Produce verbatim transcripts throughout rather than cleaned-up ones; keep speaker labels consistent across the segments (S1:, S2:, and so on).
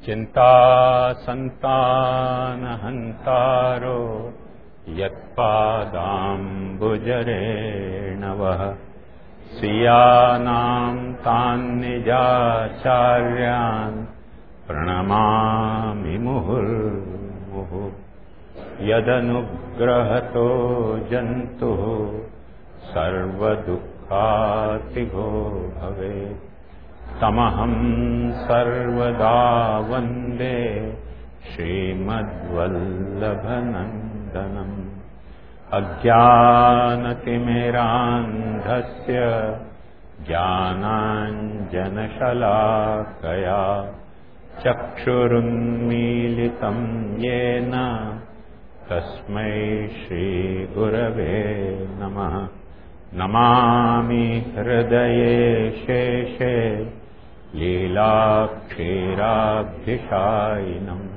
S1: चिंता संतानहंतारो यत्पादाम्बुजरेणवः स्वीयानां तान्निजाचार्यान् प्रणमामि मुहुर्मुहुः। यदनुग्रहतो जन्तुः सर्वदुःखातिगो भवेत् तमहं सर्वदा वन्दे श्रीमद्वल्लभनन्दनम्। अज्ञानतिमिरान्धस्य ज्ञानाञ्जनशलाकया चक्षुरुन्मीलितं येन तस्मै श्रीगुरवे नमः। नमामि हृदये शेषे लीलाक्षीराब्धिशायिनम्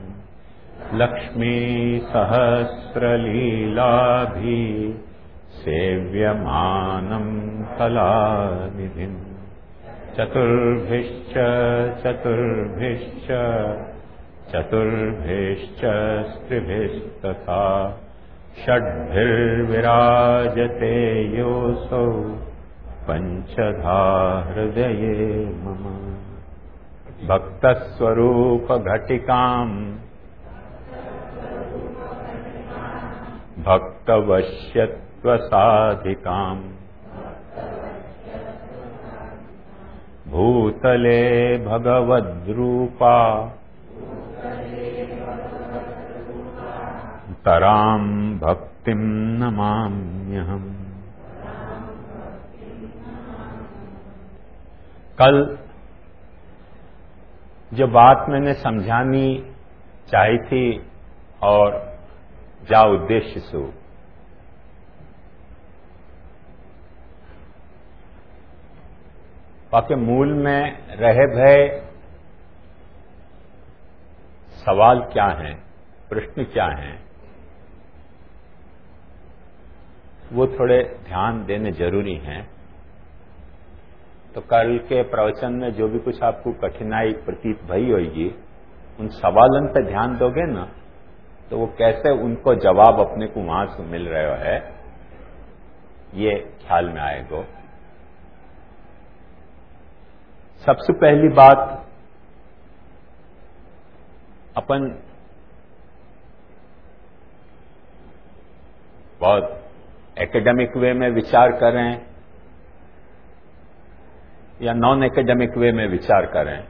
S1: लक्ष्मीसहस्रलीलाभि सेव्यमानं कलानिधिम्। चतुर्भिश्च चतुर्भिश्च चतुर्भिश्च स्त्रिभिस्तथा षड्भिर्विराजते योऽसौ पञ्चधा हृदये मम। भक्तस्वरूपघटिकाम् भक्तवश्यत्वसाधिकाम् भूतले भगवद्रूपा तरां भक्तिं नमाम्यहम्। कल जो बात मैंने समझानी चाही थी और जा उद्देश्य सु वाके मूल में रहे भय सवाल क्या हैं, प्रश्न क्या हैं, वो थोड़े ध्यान देने जरूरी हैं। तो कल के प्रवचन में जो भी कुछ आपको कठिनाई प्रतीत भई होगी, उन सवालों पर ध्यान दोगे ना, तो वो कैसे उनको जवाब अपने को वहां से मिल रहा है, ये ख्याल में आएगा। सबसे पहली बात, अपन बहुत एकेडमिक वे में विचार करें या नॉन एकेडमिक वे में विचार करें,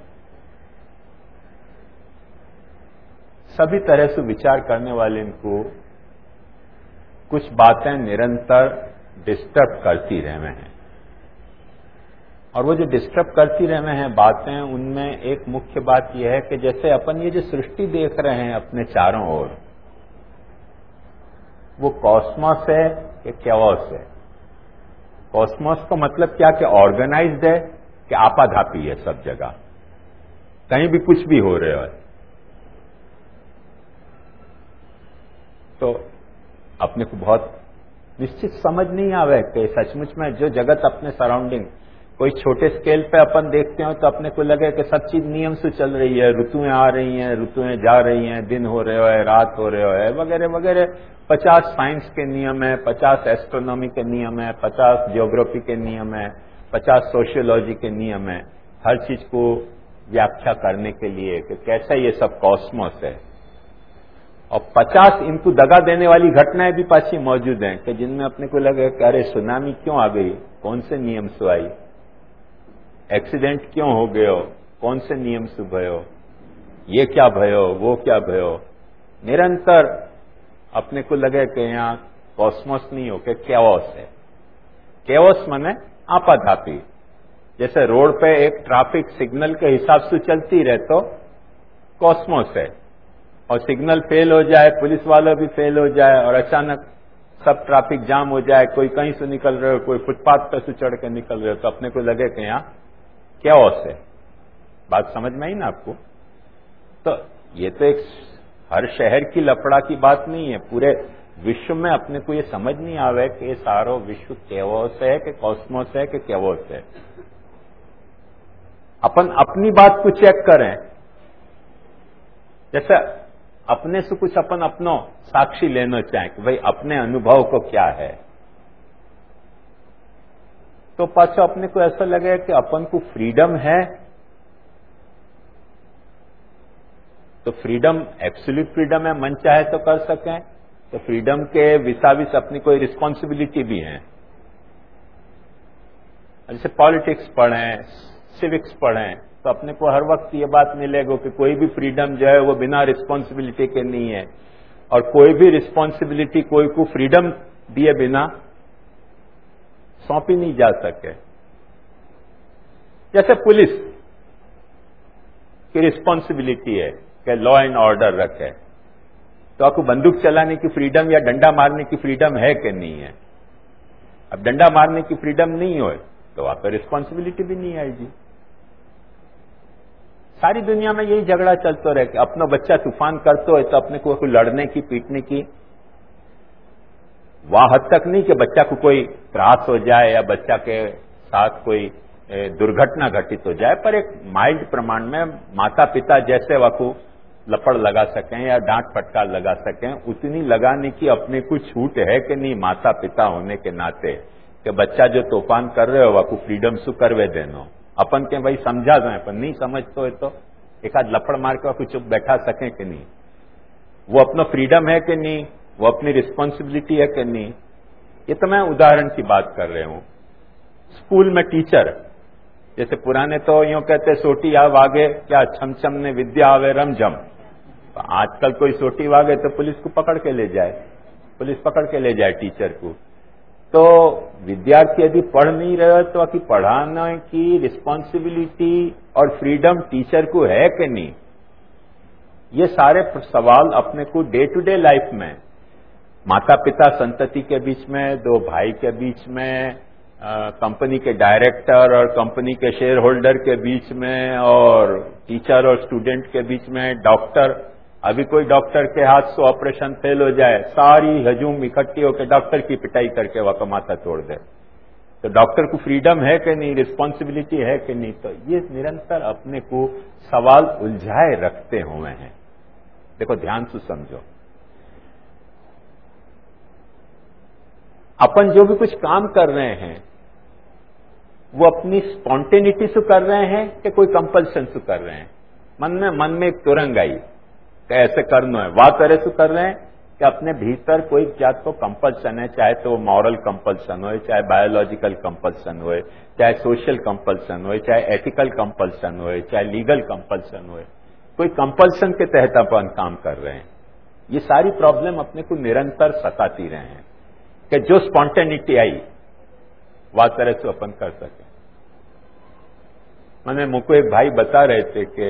S1: सभी तरह से विचार करने वाले इनको कुछ बातें निरंतर डिस्टर्ब करती रहे हैं। और वो जो डिस्टर्ब करती रहे हैं बातें, उनमें एक मुख्य बात यह है कि जैसे अपन ये जो सृष्टि देख रहे हैं अपने चारों ओर, वो कॉस्मोस है कि कैओस है। कॉस्मोस का मतलब क्या कि ऑर्गेनाइज्ड है कि आपाधापी है, सब जगह कहीं भी कुछ भी हो रहा है। तो अपने को बहुत निश्चित समझ नहीं आवे कि सचमुच में जो जगत अपने सराउंडिंग, कोई छोटे स्केल पे अपन देखते हो तो अपने को लगे कि सब चीज नियम से चल रही है, ऋतुएं आ रही हैं, ऋतुएं जा रही हैं, दिन हो रहे है, रात हो रहे है, वगैरह वगैरह। पचास साइंस के नियम है, पचास एस्ट्रोनॉमी के नियम है, पचास जियोग्राफी के नियम है, पचास सोशियोलॉजी के नियम है, हर चीज को व्याख्या करने के लिए कि कैसा ये सब कॉस्मोस है। और पचास इनको दगा देने वाली घटनाएं भी पाछी मौजूद हैं कि जिनमें अपने को लगे कि अरे सुनामी क्यों आ गई, कौन से नियम से आई, एक्सीडेंट क्यों हो गयो, कौन से नियम से भयो, ये क्या भयो, वो क्या भयो। निरंतर अपने को लगे कि यहाँ कॉस्मोस नहीं हो के कैओस है। कैओस माने आपाधापी। जैसे रोड पे एक ट्रैफिक सिग्नल के हिसाब से चलती रहे तो कॉस्मोस है, और सिग्नल फेल हो जाए, पुलिस वाला भी फेल हो जाए और अचानक सब ट्रैफिक जाम हो जाए, कोई कहीं से निकल रहे हो, कोई फुटपाथ पर से चढ़ के निकल रहे हो, तो अपने को लगे कि यहाँ कैओस है। बात समझ में आई ना आपको? तो ये तो एक हर शहर की लफड़ा की बात नहीं है, पूरे विश्व में अपने को ये समझ नहीं आवे कि ये सारो विश्व कैओस है कि कॉस्मोस है कि कैओस है। अपन अपनी बात को चेक करें जैसे अपने से कुछ अपन अपनो साक्षी लेना चाहें कि भाई अपने अनुभव को क्या है, तो पाछो अपने को ऐसा लगे कि अपन को फ्रीडम है, तो फ्रीडम एब्सोल्यूट फ्रीडम है, मन चाहे तो कर सकें, तो फ्रीडम के विसाविस अपनी कोई रिस्पॉन्सिबिलिटी भी है। जैसे पॉलिटिक्स पढ़ें, सिविक्स पढ़ें, तो अपने को हर वक्त ये बात मिलेगा कि कोई भी फ्रीडम जो है वो बिना रिस्पॉन्सिबिलिटी के नहीं है, और कोई भी रिस्पॉन्सिबिलिटी कोई को फ्रीडम दिए बिना सौंपी नहीं जा सके। जैसे पुलिस की रिस्पॉन्सिबिलिटी है कि लॉ एंड ऑर्डर रखे, तो आपको बंदूक चलाने की फ्रीडम या डंडा मारने की फ्रीडम है कि नहीं है? अब डंडा मारने की फ्रीडम नहीं हो तो वहां पर रिस्पॉन्सिबिलिटी भी नहीं आएगी। सारी दुनिया में यही झगड़ा चलता रहे कि अपना बच्चा तूफान करते हो तो अपने को लड़ने की, पीटने की, वह हद तक नहीं कि बच्चा को कोई त्रास हो जाए या बच्चा के साथ कोई दुर्घटना घटित हो जाए, पर एक माइल्ड प्रमाण में माता पिता जैसे वाकू लपड़ लगा सकें या डांट फटकार लगा सकें, उतनी लगाने की अपने को छूट है कि नहीं माता पिता होने के नाते, कि बच्चा जो तूफान कर रहे हो वाकू फ्रीडम शू करवे देनो। अपन के भाई समझा जाए, पर नहीं समझते हो तो एक आध लपड़ मार के वाकू चुप बैठा सकें कि नहीं, वो अपना फ्रीडम है कि नहीं, वो अपनी रिस्पॉन्सिबिलिटी है कि नहीं। ये तो मैं उदाहरण की बात कर रहे हूं। स्कूल में टीचर, जैसे पुराने तो यूं कहते सोटी आ वागे क्या छमछम ने विद्या आवे रमझम, तो आजकल कोई सोटी वागे तो पुलिस को पकड़ के ले जाए, पुलिस पकड़ के ले जाए टीचर को। तो विद्यार्थी यदि पढ़ नहीं रहे तो कि पढ़ाने की रिस्पॉन्सिबिलिटी और फ्रीडम टीचर को है कि नहीं, ये सारे सवाल अपने को डे टू डे लाइफ में माता पिता संतति के बीच में, दो भाई के बीच में, कंपनी के डायरेक्टर और कंपनी के शेयर होल्डर के बीच में, और टीचर और स्टूडेंट के बीच में, डॉक्टर, अभी कोई डॉक्टर के हाथ से ऑपरेशन फेल हो जाए, सारी हजूम इकट्ठी होकर डॉक्टर की पिटाई करके वह माथा तोड़ दे, तो डॉक्टर को फ्रीडम है कि नहीं, रिस्पॉन्सिबिलिटी है कि नहीं। तो ये निरंतर अपने को सवाल उलझाए रखते हुए हैं। देखो ध्यान से समझो, अपन जो भी कुछ काम कर रहे हैं वो अपनी स्पॉन्टेनिटी से कर रहे हैं कि कोई कंपल्सन से कर रहे हैं। मन में मन में एक तुरंग आई कि ऐसे करना है, वाह तरह से कर रहे हैं कि अपने भीतर कोई जात को कंपल्सन है, चाहे तो मॉरल कंपल्सन हो, चाहे बायोलॉजिकल कंपल्सन हो, चाहे सोशल कंपल्सन हो, चाहे एथिकल कंपल्सन हो, चाहे लीगल कंपल्सन हो, कोई कंपल्सन के तहत अपन काम कर रहे हैं। ये सारी प्रॉब्लम अपने को निरंतर सताती रहे हैं कि जो स्पॉन्टेनिटी आई वह तरह से अपन कर सके। मैंने मुझको एक भाई बता रहे थे कि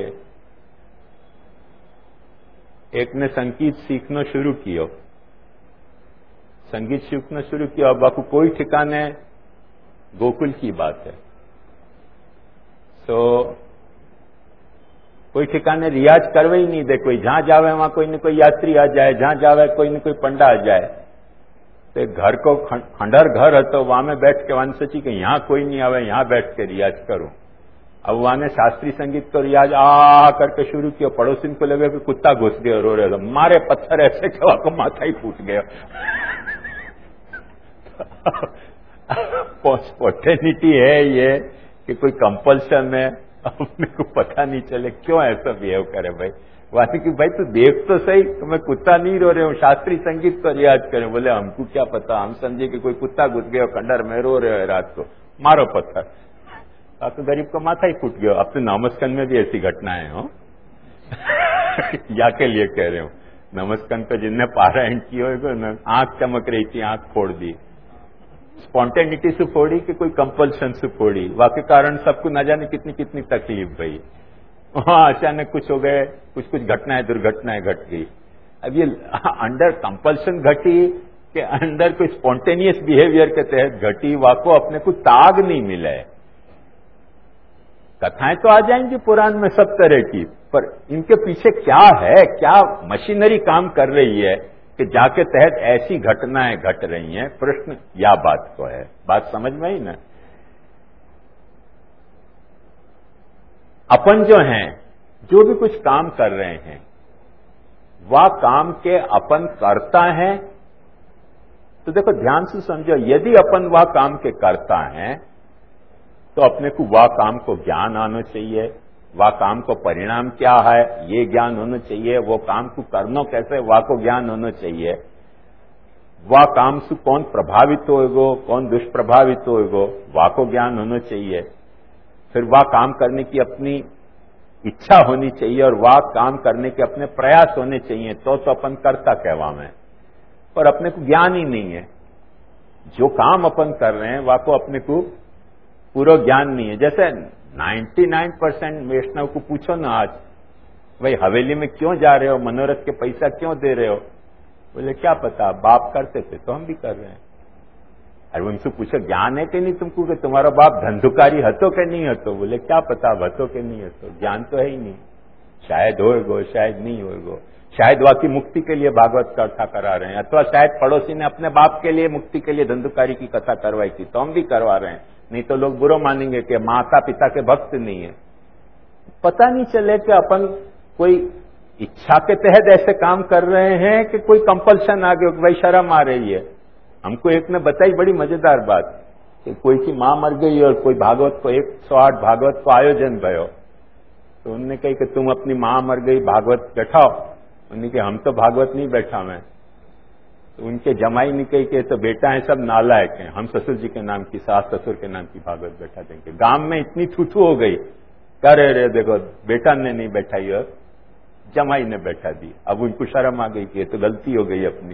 S1: एक ने संगीत सीखना शुरू किया, संगीत सीखना शुरू किया, अब आपको कोई ठिकाने गोकुल की बात है, तो कोई ठिकाने रियाज करवे ही नहीं दे, कोई जहां जावे वहां कोई न कोई यात्री आ जाए, जहां जावे कोई न कोई पंडा आ जाए। तो घर को खंडर घर है तो वहां में बैठ के वन सोची कि यहां कोई नहीं आवे, यहां बैठ के रियाज करूं। अब वहां ने शास्त्रीय संगीत को रियाज आ करके शुरू किया, पड़ोसी को लगे कि कुत्ता घुस गया, रो रहे, मारे पत्थर ऐसे कि वहां को माथा ही फूट गया। स्पॉन्टेनिटी है ये कि कोई कंपल्सन है, अपने को पता नहीं चले क्यों ऐसा बिहेव करे भाई। वानी कि भाई तू देख तो सही, तो मैं कुत्ता नहीं रो रहे हूँ, शास्त्रीय संगीत को रियाज करें। बोले हमको क्या पता, हम समझे कि कोई कुत्ता घुस गया खंडर में, रो रहे हो रात को, मारो पत्थर। अब तो गरीब का माथा ही फूट गया। अब तो नमस्कंद में भी ऐसी घटनाएं हो या के लिए कह रहे हो, नमस्कंद पे जिनने पारायण की होगा ना, आंख चमक रही थी, आंख फोड़ दी, स्पॉन्टेनिटी से फोड़ी कि कोई कंपल्सन से फोड़ी, वाकई कारण सबको न जाने कितनी कितनी तकलीफ भाई। हाँ अचानक कुछ हो गए, कुछ कुछ घटनाएं दुर्घटनाएं घट गई। अब ये अंडर कंपल्सन घटी कि अंडर कोई स्पॉन्टेनियस बिहेवियर के तहत घटी, वाको अपने को ताग नहीं मिला है। कथाएं तो आ जाएंगी पुराण में सब तरह की, पर इनके पीछे क्या है, क्या मशीनरी काम कर रही है कि जाके तहत ऐसी घटनाएं घट रही हैं। प्रश्न या बात को है, बात समझ में आई ना। अपन जो हैं, जो भी कुछ काम कर रहे हैं, वह काम के अपन करता है, तो देखो ध्यान से समझो, यदि अपन वह काम के करता है तो अपने को वह काम को ज्ञान आना चाहिए, वह काम को परिणाम क्या है ये ज्ञान होना चाहिए, वो काम को करना कैसे वह को ज्ञान होना चाहिए, वह काम से कौन प्रभावित होएगो कौन दुष्प्रभावित होएगो वह को ज्ञान होना चाहिए, फिर वह काम करने की अपनी इच्छा होनी चाहिए और वह काम करने के अपने प्रयास होने चाहिए, तो तो अपन करता कहवा में, पर अपने को ज्ञान ही नहीं है। जो काम अपन कर रहे हैं वह को अपने को पूरा ज्ञान नहीं है। जैसे निन्यानवे परसेंट वैष्णव को पूछो ना आज, भाई हवेली में क्यों जा रहे हो, मनोरथ के पैसा क्यों दे रहे हो, बोले क्या पता, बाप करते थे तो हम भी कर रहे हैं। अरे उनसे पूछो ज्ञान है कि नहीं तुमको कि तुम्हारा बाप धंधुकारी हतो के नहीं हतो, बोले क्या पता हतो के नहीं हतो, ज्ञान तो है ही नहीं, शायद होएगो शायद नहीं होएगो, शायद वह की मुक्ति के लिए भागवत कथा करा रहे हैं, अथवा शायद पड़ोसी ने अपने बाप के लिए मुक्ति के लिए धंधुकारी की कथा करवाई थी तो हम भी करवा रहे हैं, नहीं तो लोग बुरा मानेंगे कि माता पिता के भक्त नहीं है। पता नहीं चले कि अपन कोई इच्छा के तहत ऐसे काम कर रहे हैं कि कोई कंपल्शन आ गया, भाई शर्म आ रही है। हमको एक ने बताई बड़ी मजेदार बात कि कोई की मां मर गई और कोई भागवत को एक सौ आठ भागवत को आयोजन भयो, तो उन्होंने कही कि तुम अपनी मां मर गई भागवत बैठाओ, उन्होंने कहा हम तो भागवत नहीं बैठा मैं, तो उनके जमाई ने कही कि तो बेटा है सब नालायक हैं, हम ससुर जी के नाम की सास ससुर के नाम की भागवत बैठा देंगे। गांव में इतनी थूथू हो गई, कह रहे रे देखो बेटा ने नहीं बैठाई और जमाई ने बैठा दी, अब उनको शर्म आ गई कि तो गलती हो गई अपनी।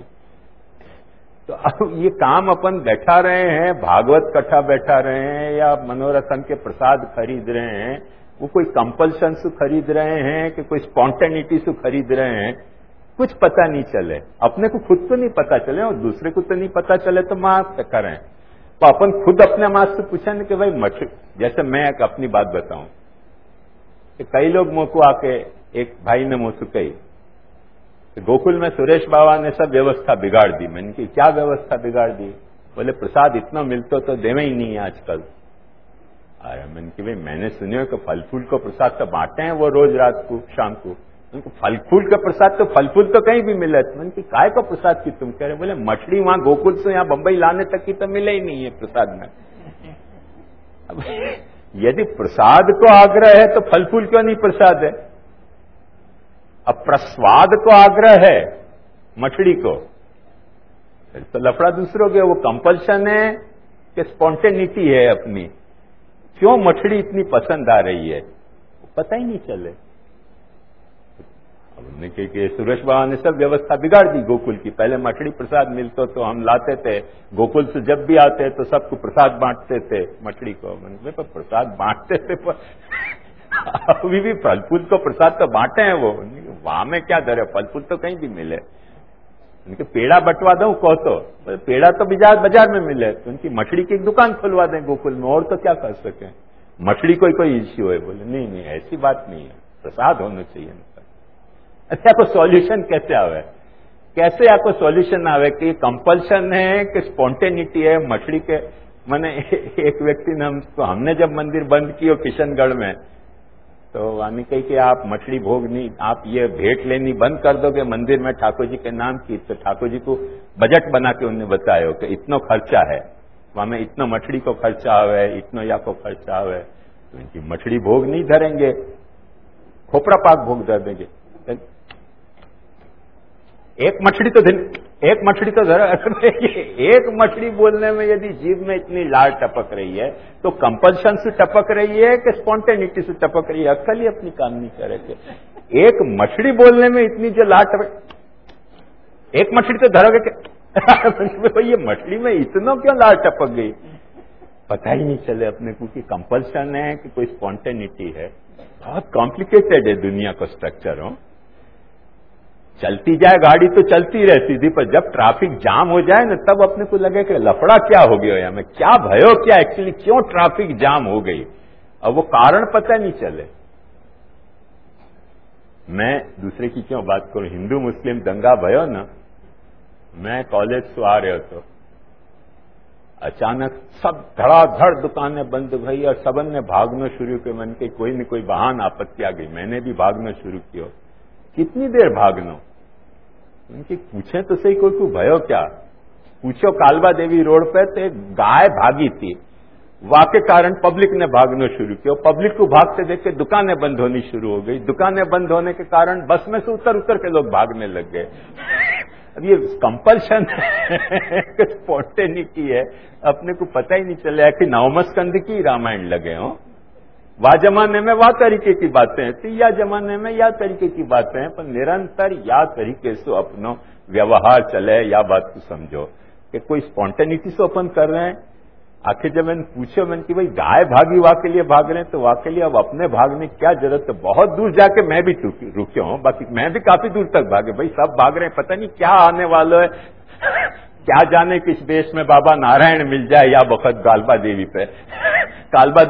S1: तो अब ये काम अपन बैठा रहे हैं, भागवत कथा बैठा रहे हैं या मनोरथन के प्रसाद खरीद रहे हैं, वो कोई कंपल्शन से खरीद रहे हैं कि कोई स्पॉन्टेनिटी से खरीद रहे हैं, कुछ पता नहीं चले, अपने को खुद तो नहीं पता चले और दूसरे को तो नहीं पता चले तो मास्क करें। तो अपन खुद अपने मास्क से पूछें कि भाई मछली, जैसे मैं एक अपनी बात बताऊं कि कई लोग मुझ को आके, एक भाई ने मुझसे कही गोकुल में सुरेश बाबा ने सब व्यवस्था बिगाड़ दी। मैंने की क्या व्यवस्था बिगाड़ दी, बोले प्रसाद इतना मिलता तो देवे ही नहीं है आजकल। अरे मैंने की भाई मैंने सुने कि फल फूल को प्रसाद तो बांटे हैं वो रोज रात को शाम को, उनको फल फूल का प्रसाद तो फल फूल तो कहीं भी मिले, मैंने की काय का प्रसाद की तुम कह रहे, बोले मछली वहां गोकुल से यहाँ बंबई लाने तक की तो मिले ही नहीं है प्रसाद में। अब यदि प्रसाद को आग्रह है तो फल फूल क्यों नहीं प्रसाद है। अब प्रस्वाद को आग्रह है मछली को, तो लफड़ा दूसरों के, वो कंपल्शन है कि स्पॉन्टेनिटी है अपनी, क्यों मछली इतनी पसंद आ रही है पता ही नहीं चले। अब उन्होंने कहा कि सुरेश बाबा ने सब व्यवस्था बिगाड़ दी गोकुल की, पहले मछली प्रसाद मिलता तो हम लाते थे, गोकुल से जब भी आते तो सबको प्रसाद बांटते थे मछली को। मैंने कहा प्रसाद बांटते थे पर अभी भी फल फूल को प्रसाद तो बांटे हैं वो, वहां में क्या डर है, फल फूल तो कहीं भी मिले। उनके पेड़ा बंटवा दो कहो तो, पेड़ा तो बाजार बाजार में मिले, तो उनकी मछली की एक दुकान खुलवा दें गोकुल में, और तो क्या कर सकें, मछली कोई कोई इश्यू है। बोले नहीं नहीं ऐसी बात नहीं है, प्रसाद होना चाहिए। अच्छा आपको सॉल्यूशन कैसे आवे, कैसे आपको सॉल्यूशन आवे कि कंपल्शन है कि स्पॉन्टेनिटी है मछली के। मैंने एक व्यक्ति ने हमको, हमने जब मंदिर बंद किया किशनगढ़ में, तो वानी कही कि आप मछली भोग नहीं, आप ये भेंट लेनी बंद कर दोगे मंदिर में ठाकुर जी के नाम की, तो ठाकुर जी को बजट बना के उन्हें बताया कि इतना खर्चा है वहां में, इतना मछली को खर्चा आवे, इतना या को खर्चा आवे, तो इनकी मछली भोग नहीं धरेंगे, खोपरा पाक भोग धर देंगे। एक मछली तो दिन एक मछली तो धर एक मछली बोलने में यदि जीभ में इतनी लाल टपक रही है तो कंपल्शन से टपक रही है कि स्पॉन्टेनिटी से टपक रही है, अक्ल ही अपनी काम नहीं करे। एक मछली बोलने में इतनी जो लाल टपक, एक मछली तो धरोगे कि ये मछली में इतना क्यों लाल टपक गई, पता ही नहीं चले अपने को कि कंपल्शन है कि कोई स्पॉन्टेनिटी है। बहुत कॉम्प्लिकेटेड है दुनिया का स्ट्रक्चर। हो चलती जाए गाड़ी तो चलती रहती थी, पर जब ट्रैफिक जाम हो जाए ना तब अपने को लगे कि लफड़ा क्या हो गया या मैं क्या भयो क्या, एक्चुअली क्यों ट्रैफिक जाम हो गई, अब वो कारण पता नहीं चले। मैं दूसरे की क्यों बात करूं, हिंदू मुस्लिम दंगा भयो ना, मैं कॉलेज से आ रहे तो अचानक सब धड़ाधड़ दुकानें बंद भई और सबन ने भागना शुरू किया। मन के कोई न कोई बहान आपत्ति आ गई, मैंने भी भागना शुरू किया। कितनी देर भागना, उनकी पूछे तो सही, कोई को भयो क्या? पूछो कालबा देवी रोड पे तो एक गाय भागी थी, वाके कारण पब्लिक ने भागना शुरू किया। पब्लिक को भागते देख के दुकानें बंद होनी शुरू हो गई। दुकानें बंद होने के कारण बस में से उतर उतर के लोग भागने लग गए। अब ये कंपल्शन स्पॉन्टेनिटी है, अपने को पता ही नहीं चला कि नवमस्कंद की रामायण लगे हों। वाह जमाने में वाह तरीके की बातें थी, या जमाने में या तरीके की बातें हैं, पर निरंतर या तरीके से अपनो व्यवहार चले, या बात को समझो कि कोई स्पॉन्टेनिटी से अपन कर रहे हैं। आखिर जब मैंने पूछो मैंने कि भाई गाय भागी वाह के लिए भाग रहे हैं, तो वाह के लिए अब अपने भागने की क्या जरूरत है? बहुत दूर जाके मैं भी रुके हूं, बाकी मैं भी काफी दूर तक भागे। भाई सब भाग रहे हैं, पता नहीं क्या आने वाला है। क्या जाने किस देश में बाबा नारायण मिल जाए या वक्त कालबा देवी पे। कालबा